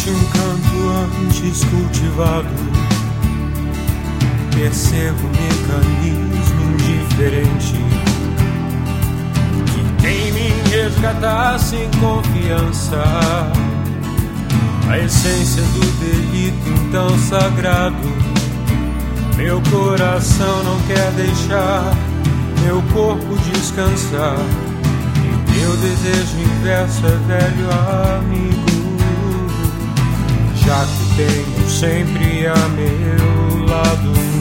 Existe um canto antes cultivado, percebo um mecanismo indiferente que tem me resgatar sem confiança. A essência do delito então sagrado, meu coração não quer deixar meu corpo descansar. E meu desejo inverso é velho amigo, já que tenho sempre a meu lado.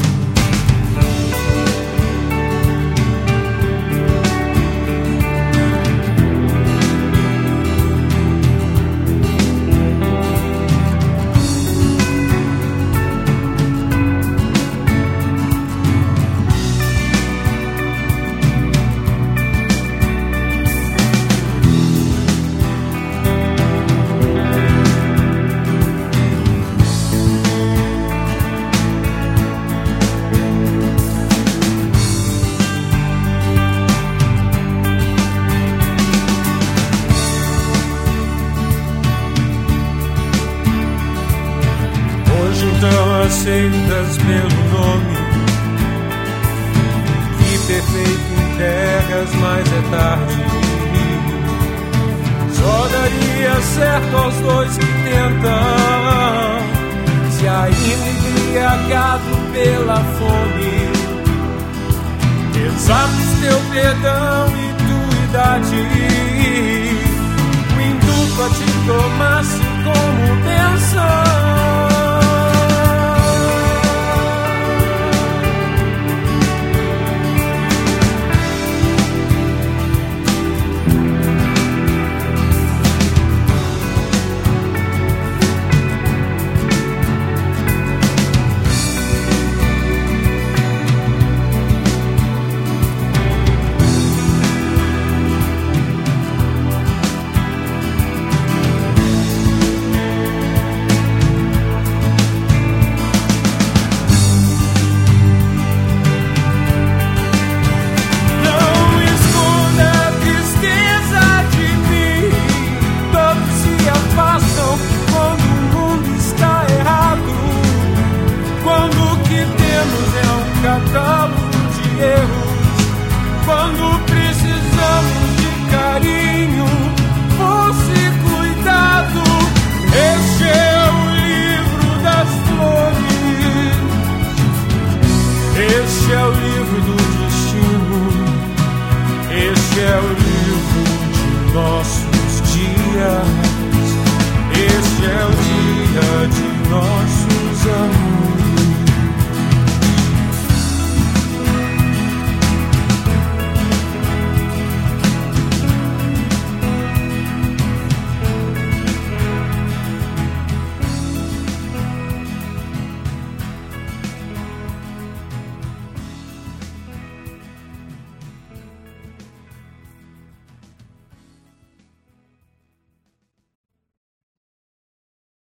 Então aceitas pelo nome, que perfeito entregas, mas é tarde. Só daria certo aos dois que tentam, se ainda embriagado pela fome. Exatos teu perdão e tua idade, o induto a te tomar.